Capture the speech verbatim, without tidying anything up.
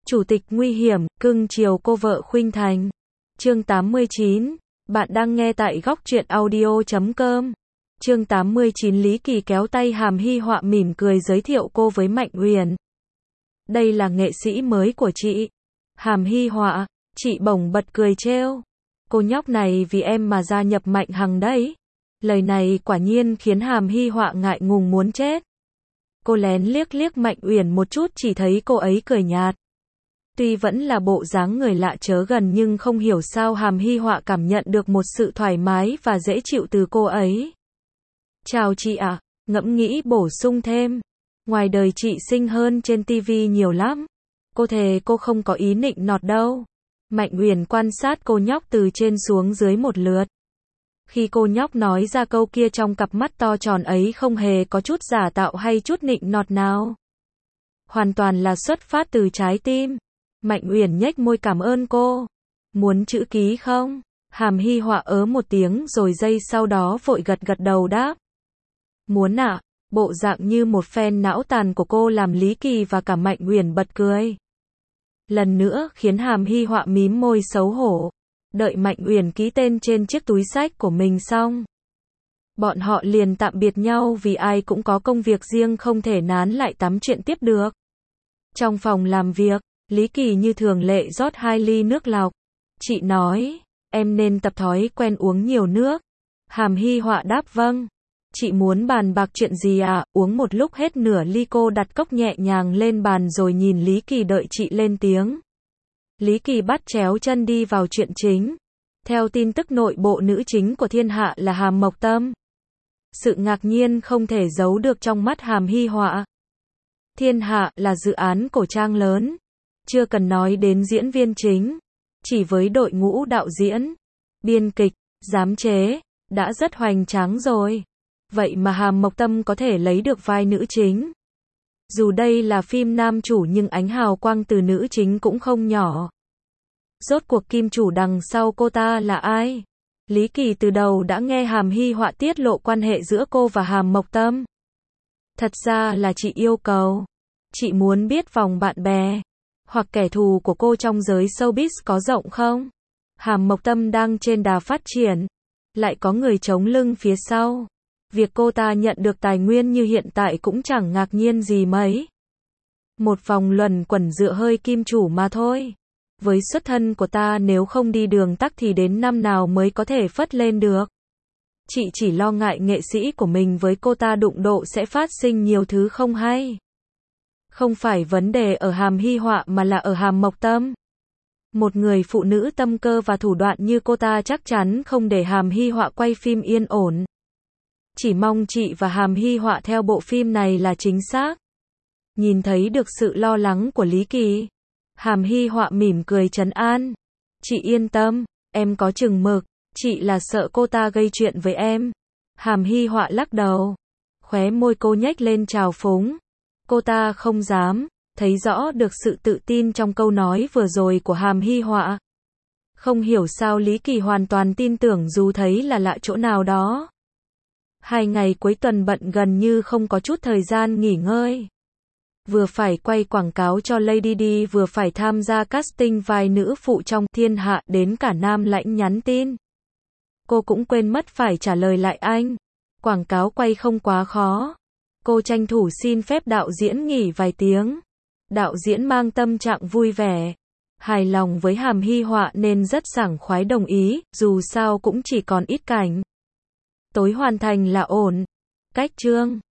Chủ tịch nguy hiểm, cưng chiều cô vợ khuynh thành. Chương tám mươi chín. Bạn đang nghe tại góc truyện audio chấm com. Chương tám mươi chín. Lý Kỳ kéo tay Hàm Hy Họa mỉm cười giới thiệu cô với Mạnh Uyển. Đây là nghệ sĩ mới của chị. Hàm Hy Họa, chị bỗng bật cười trêu. Cô nhóc này vì em mà gia nhập Mạnh Hằng đấy. Lời này quả nhiên khiến Hàm Hy Họa ngại ngùng muốn chết. Cô lén liếc liếc Mạnh Uyển một chút, chỉ thấy cô ấy cười nhạt. Tuy vẫn là bộ dáng người lạ chớ gần nhưng không hiểu sao Hàm Hy Họa cảm nhận được một sự thoải mái và dễ chịu từ cô ấy. Chào chị ạ, ngẫm nghĩ bổ sung thêm. Ngoài đời chị xinh hơn trên tivi nhiều lắm. Cô thề cô không có ý nịnh nọt đâu. Mạnh Uyển quan sát cô nhóc từ trên xuống dưới một lượt. Khi cô nhóc nói ra câu kia trong cặp mắt to tròn ấy không hề có chút giả tạo hay chút nịnh nọt nào. Hoàn toàn là xuất phát từ trái tim. Mạnh Uyển nhếch môi cảm ơn cô. Muốn chữ ký không? Hàm Hy Họa ớ một tiếng rồi giây sau đó vội gật gật đầu đáp. Muốn ạ. À? Bộ dạng như một phen não tàn của cô làm Lý Kỳ và cả Mạnh Uyển bật cười. Lần nữa khiến Hàm Hy Họa mím môi xấu hổ. Đợi Mạnh Uyển ký tên trên chiếc túi xách của mình xong, bọn họ liền tạm biệt nhau vì ai cũng có công việc riêng không thể nán lại tám chuyện tiếp được. Trong phòng làm việc, Lý Kỳ như thường lệ rót hai ly nước lọc. Chị nói, em nên tập thói quen uống nhiều nước. Hàm Hy Họa đáp vâng. Chị muốn bàn bạc chuyện gì à? Uống một lúc hết nửa ly, cô đặt cốc nhẹ nhàng lên bàn rồi nhìn Lý Kỳ đợi chị lên tiếng. Lý Kỳ bắt chéo chân đi vào chuyện chính. Theo tin tức nội bộ, nữ chính của Thiên Hạ là Hàm Mộc Tâm. Sự ngạc nhiên không thể giấu được trong mắt Hàm Hy Họa. Thiên Hạ là dự án cổ trang lớn. Chưa cần nói đến diễn viên chính. Chỉ với đội ngũ đạo diễn, biên kịch, giám chế, đã rất hoành tráng rồi. Vậy mà Hàm Mộc Tâm có thể lấy được vai nữ chính. Dù đây là phim nam chủ nhưng ánh hào quang từ nữ chính cũng không nhỏ. Rốt cuộc kim chủ đằng sau cô ta là ai? Lý Kỳ từ đầu đã nghe Hàm Hy Họa tiết lộ quan hệ giữa cô và Hàm Mộc Tâm. Thật ra là chị yêu cầu. Chị muốn biết vòng bạn bè hoặc kẻ thù của cô trong giới showbiz có rộng không? Hàm Mộc Tâm đang trên đà phát triển, lại có người chống lưng phía sau. Việc cô ta nhận được tài nguyên như hiện tại cũng chẳng ngạc nhiên gì mấy. Một vòng luẩn quẩn dựa hơi kim chủ mà thôi. Với xuất thân của ta nếu không đi đường tắc thì đến năm nào mới có thể phất lên được. Chị chỉ lo ngại nghệ sĩ của mình với cô ta đụng độ sẽ phát sinh nhiều thứ không hay. Không phải vấn đề ở Hàm Hy Họa mà là ở Hàm Mộc Tâm. Một người phụ nữ tâm cơ và thủ đoạn như cô ta chắc chắn không để Hàm Hy Họa quay phim yên ổn. Chỉ mong chị và Hàm Hy Họa theo bộ phim này là chính xác. Nhìn thấy được sự lo lắng của Lý Kỳ, Hàm Hy Họa mỉm cười trấn an. Chị yên tâm, em có chừng mực, chị là sợ cô ta gây chuyện với em. Hàm Hy Họa lắc đầu. Khóe môi cô nhếch lên trào phúng. Cô ta không dám, thấy rõ được sự tự tin trong câu nói vừa rồi của Hàm Hy Họa. Không hiểu sao Lý Kỳ hoàn toàn tin tưởng dù thấy là lạ chỗ nào đó. Hai ngày cuối tuần bận gần như không có chút thời gian nghỉ ngơi. Vừa phải quay quảng cáo cho Lady Di, vừa phải tham gia casting vai nữ phụ trong Thiên Hạ, đến cả Nam Lãnh nhắn tin. Cô cũng quên mất phải trả lời lại anh. Quảng cáo quay không quá khó. Cô tranh thủ xin phép đạo diễn nghỉ vài tiếng. Đạo diễn mang tâm trạng vui vẻ, hài lòng với Hàm Hy Họa nên rất sảng khoái đồng ý, dù sao cũng chỉ còn ít cảnh. Tối hoàn thành là ổn. Cách chương